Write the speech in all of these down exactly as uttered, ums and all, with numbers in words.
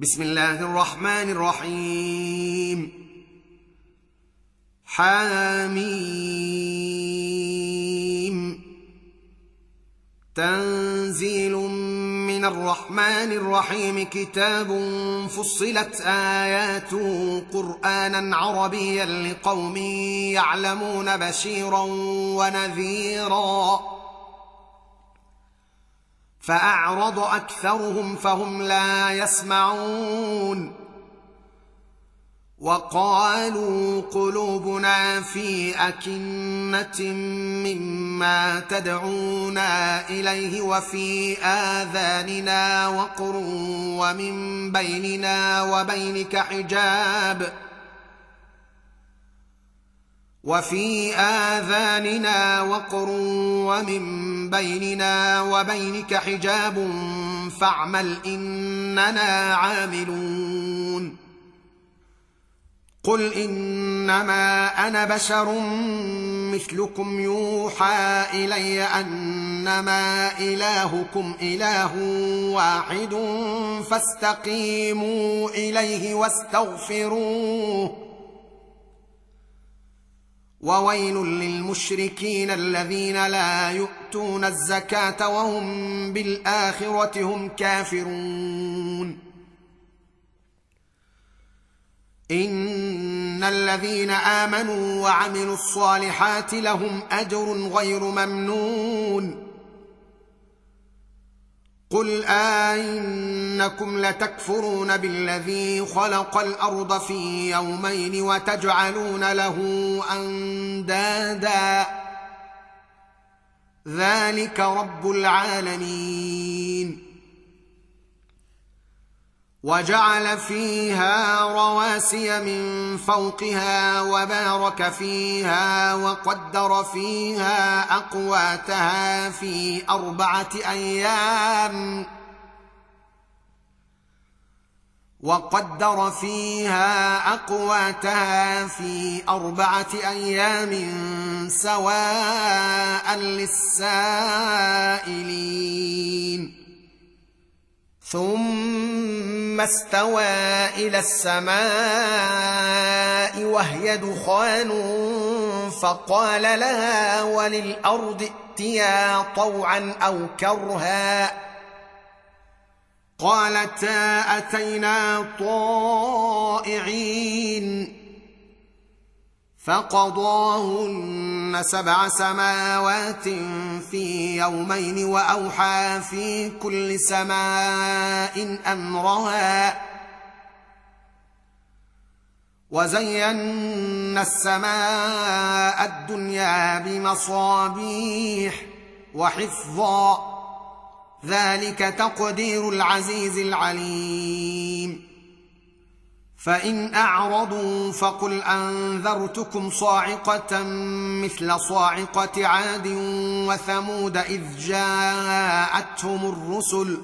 بسم الله الرحمن الرحيم. حميم. تنزيل من الرحمن الرحيم. كتاب فصلت آياته قرآنا عربيا لقوم يعلمون بشيرا ونذيرا، فأعرض أكثرهم فهم لا يسمعون. وقالوا قلوبنا في أكنة مما تدعونا إليه وفي آذاننا وقر ومن بيننا وبينك حجاب وفي آذاننا وقر ومن بيننا وبينك حجاب فاعمل إننا عاملون. قل إنما أنا بشر مثلكم يوحى إلي أنما إلهكم إله واحد فاستقيموا إليه واستغفروه. وويل للمشركين الذين لا يؤتون الزكاة وهم بالآخرة هم كافرون. إن الذين آمنوا وعملوا الصالحات لهم أجر غير ممنون. قل أئنكم لتكفرون بالذي خلق الأرض في يومين وتجعلون له أندادا ذلك رب العالمين. وجعل فيها رواسي من فوقها وبارك فيها وقدر فيها أقواتها في أربعة أيام وقدر فيها أقواتها في أربعة أيام سواء للسائلين. ثم استوى إلى السماء وهي دخان فقال لها وللأرض ائتيا طوعا أو كرها قالتا أتينا طائعين. فقضاهن سبع سماوات في يومين وأوحى في كل سماء أمرها وزينا السماء الدنيا بمصابيح وحفظا ذلك تقدير العزيز العليم. فإن أعرضوا فقل أنذرتكم صاعقة مثل صاعقة عاد وثمود إذ جاءتهم الرسل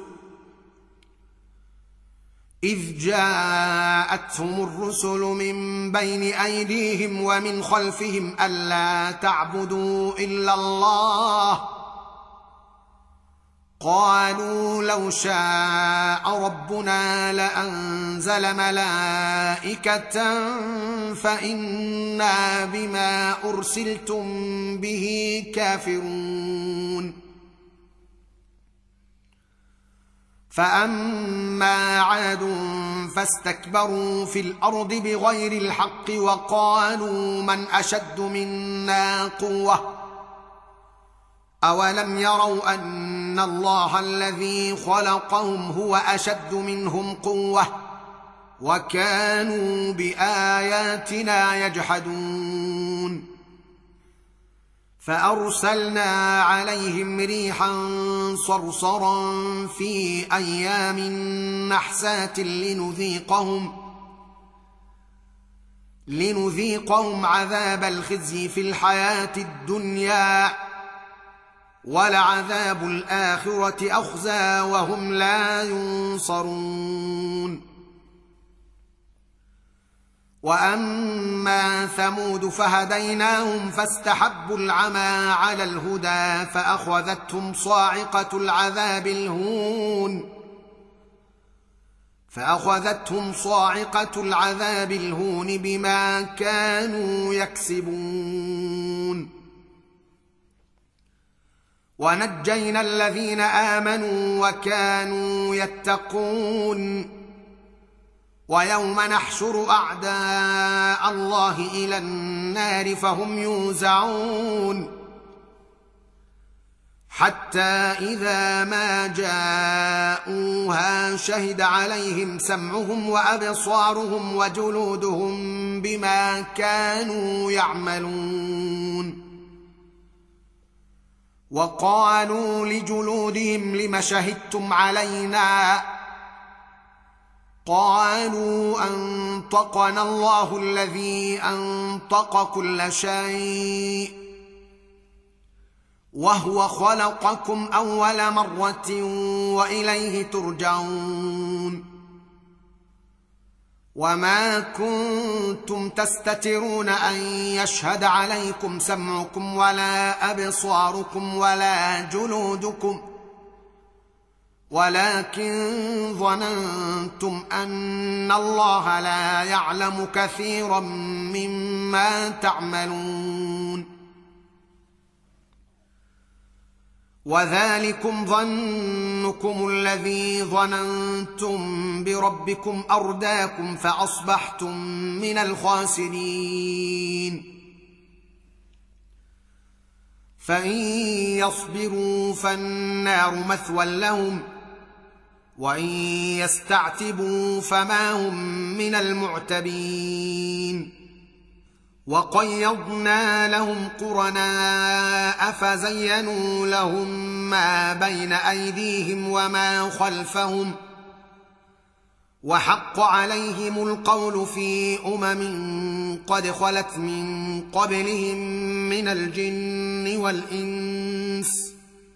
إذ جاءتهم الرسل من بين أيديهم ومن خلفهم ألا تعبدوا إلا الله قالوا لو شاء ربنا لأنزل ملائكة فإنا بما أرسلتم به كافرون. فأما عاد فاستكبروا في الأرض بغير الحق وقالوا من أشد منا قوة أولم يروا أن الله الذي خلقهم هو أشد منهم قوة وكانوا بآياتنا يجحدون. فأرسلنا عليهم ريحا صرصرا في أيام نحسات لنذيقهم لنذيقهم عذاب الخزي في الحياة الدنيا ولعذاب الآخرة أخزى وهم لا ينصرون. وأما ثمود فهديناهم فاستحبوا العمى على الهدى فأخذتهم صاعقة العذاب الهون فأخذتهم صاعقة العذاب الهون بما كانوا يكسبون. ونجينا الذين آمنوا وكانوا يتقون. ويوم نحشر أعداء الله إلى النار فهم يوزعون حتى إذا ما جاءوها شهد عليهم سمعهم وأبصارهم وجلودهم بما كانوا يعملون. وقالوا لجلودهم لم شهدتم علينا؟ قالوا أنطقنا الله الذي أنطق كل شيء وهو خلقكم أول مرة وإليه ترجعون. وما كنتم تستترون أن يشهد عليكم سمعكم ولا أبصاركم ولا جلودكم ولكن ظننتم أن الله لا يعلم كثيرا مما تعملون. وذلكم ظنكم الذي ظننتم بربكم أرداكم فأصبحتم من الخاسرين. فإن يصبروا فالنار مثوى لهم وإن يستعتبوا فما هم من المعتبين. وقيضنا لهم قرناء فزينوا لهم ما بين أيديهم وما خلفهم وحق عليهم القول في أمم قد خلت من قبلهم من الجن والإنس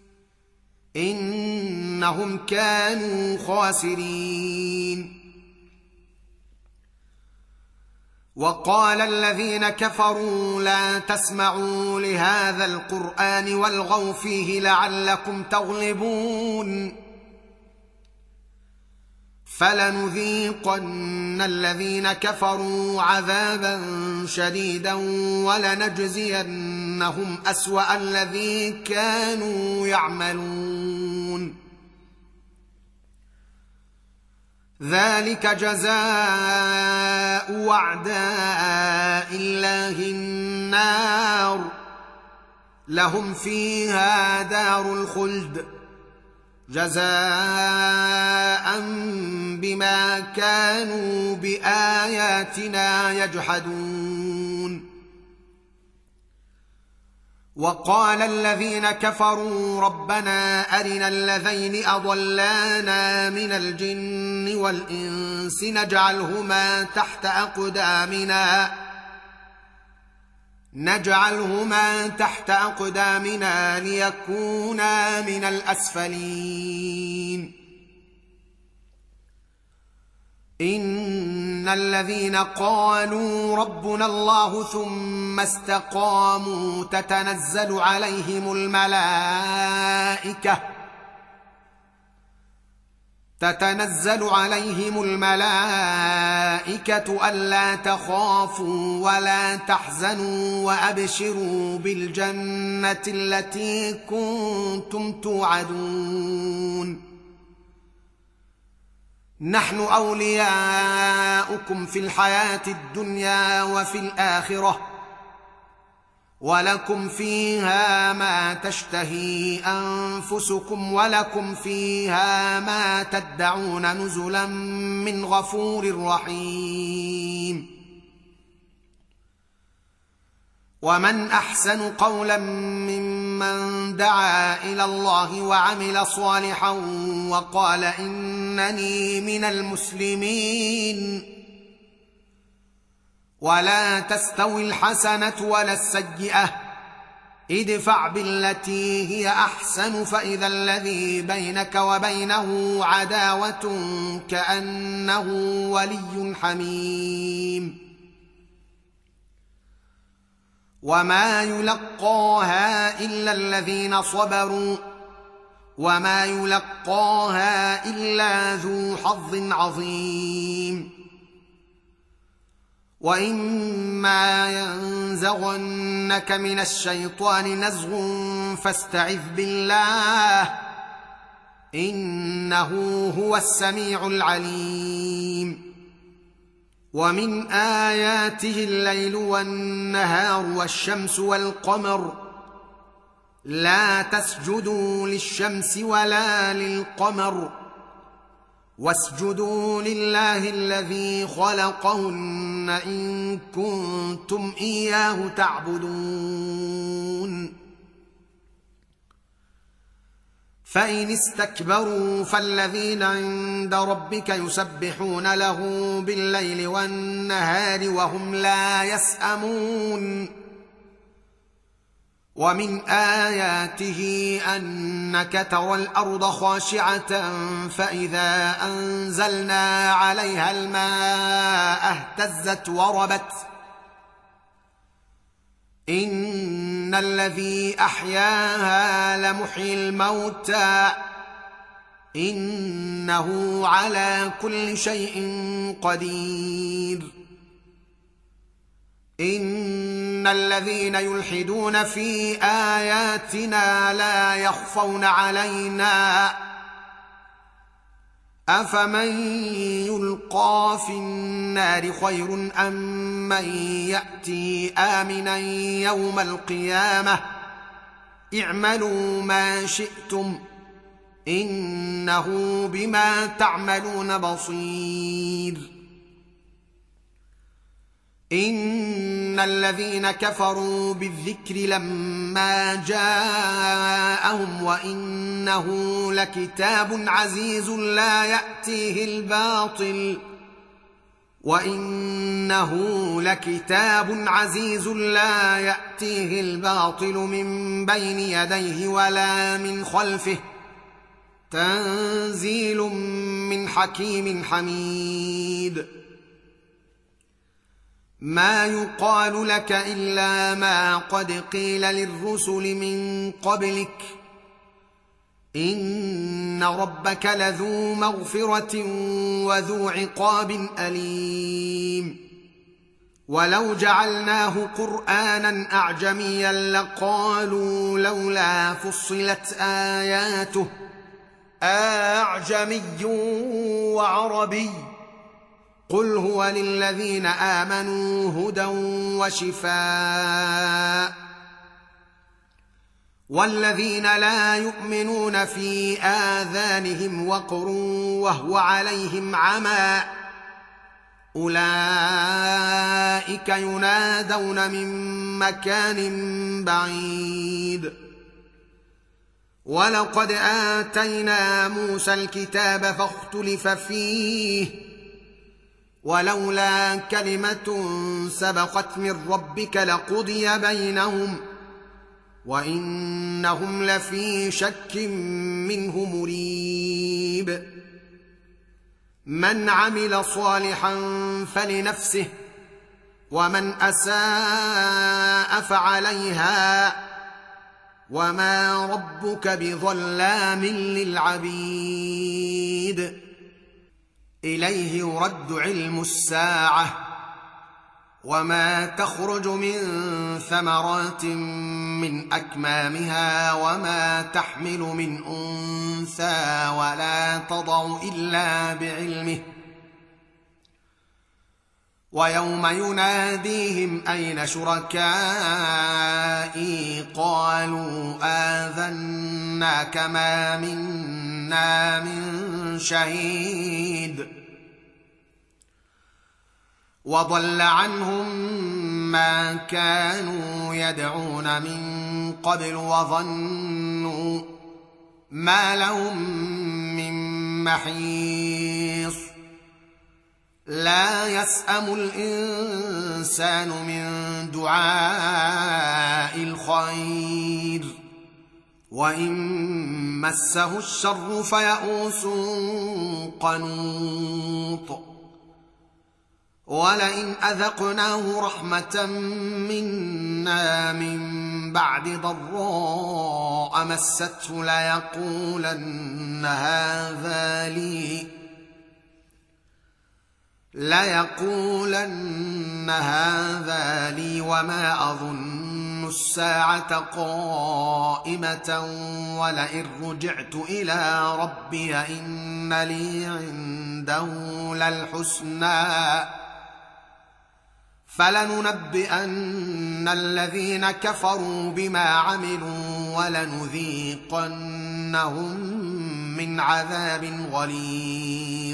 إنهم كانوا خاسرين. وقال الذين كفروا لا تسمعوا لهذا القرآن والغوا فيه لعلكم تغلبون. فلنذيقن الذين كفروا عذابا شديدا ولنجزينهم أسوأ الذي كانوا يعملون. ذلك جزاء أعداء الله النار لهم فيها دار الخلد جزاء بما كانوا بآياتنا يجحدون. وقال الذين كفروا ربنا أرنا الذين أضلانا من الجن والإنس نجعلهما تحت أقدامنا نجعلهما تحت أقدامنا ليكونا من الأسفلين. إن الذين قالوا ربنا الله ثم استقاموا تتنزل عليهم الملائكة تتنزل عليهم الملائكة ألا تخافوا ولا تحزنوا وأبشروا بالجنة التي كنتم توعدون. نحن أولياؤكم في الحياة الدنيا وفي الآخرة ولكم فيها ما تشتهي أنفسكم ولكم فيها ما تدعون نزلا من غفور رحيم. ومن أحسن قولا ممن دعا إلى الله وعمل صالحا وقال إنني من المسلمين. ولا تستوي الحسنة ولا السيئة ادفع بالتي هي أحسن فإذا الذي بينك وبينه عداوة كأنه ولي حميم. وما يلقاها إلا الذين صبروا وما يلقاها إلا ذو حظ عظيم. وإما ينزغنك من الشيطان نزغ فاستعذ بالله إنه هو السميع العليم. ومن آياته الليل والنهار والشمس والقمر لا تسجدوا للشمس ولا للقمر واسجدوا لله الذي خلقهن إن كنتم إياه تعبدون. فإن استكبروا فالذين عند ربك يسبحون له بالليل والنهار وهم لا يسأمون. ومن آياته أنك ترى الأرض خاشعة فإذا أنزلنا عليها الماء اهتزت وربت إن الذي أحياها لمحيي الموتى إنه على كل شيء قدير. إن الذين يلحدون في آياتنا لا يخفون علينا أفمن يلقى في النار خير أم من يأتي آمنا يوم القيامة اعملوا ما شئتم إنه بما تعملون بصير. إن الذين كفروا بالذكر لما جاءهم وإنه لكتاب عزيز لا يأتيه الباطل وإنه لكتاب عزيز لا يأتيه الباطل من بين يديه ولا من خلفه تنزيل من حكيم حميد. ما يقال لك إلا ما قد قيل للرسل من قبلك إن ربك لذو مغفرة وذو عقاب أليم. ولو جعلناه قرآنا أعجميا لقالوا لولا فصلت آياته أعجمي وعربي قل هو للذين آمنوا هدى وشفاء والذين لا يؤمنون في آذانهم وقر وهو عليهم عمى أولئك ينادون من مكان بعيد. ولقد آتينا موسى الكتاب فاختلف فيه ولولا كلمة سبقت من ربك لقضي بينهم وإنهم لفي شك منه مريب. من عمل صالحا فلنفسه ومن أساء فعليها وما ربك بظلام للعبيد. إليه يرد علم الساعة وما تخرج من ثمرات من أكمامها وما تحمل من أنثى ولا تضع إلا بعلمه ويوم يناديهم أين شركائي قالوا آذناك ما منا من شهيد وضل عنهم ما كانوا يدعون من قبل وظنوا ما لهم من محيص. لا يسأم الإنسان من دعاء الخير وإن مسه الشر فيئوس قنوط. ولئن أذقناه رحمة منا من بعد ضراء مسته ليقولن هذا لي ليقولن هذا لي وما أظن الساعة قائمة ولئن رجعت إلى ربي إن لي عنده للحسنى فلننبئن الذين كفروا بما عملوا ولنذيقنهم من عذاب غليظ.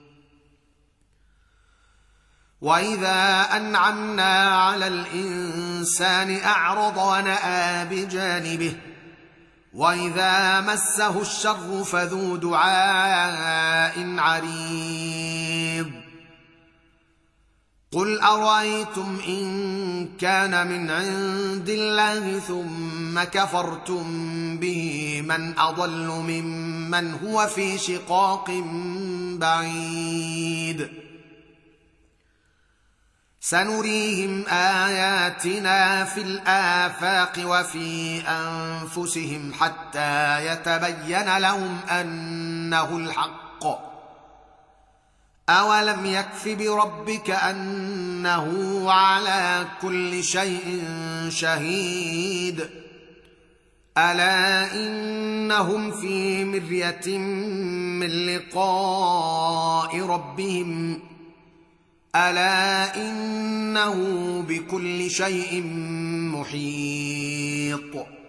وإذا أنعمنا على الإنسان أعرض ونأى بجانبه وإذا مسه الشر فذو دعاء عريض. قل أرأيتم إن كان من عند الله ثم كفرتم به من أضل ممن هو في شقاق بعيد. سنريهم آياتنا في الآفاق وفي أنفسهم حتى يتبين لهم أنه الحق. أولم يكف بربك أنه على كل شيء شهيد. ألا إنهم في مرية من لقاء ربهم ألا إنه بكل شيء محيط.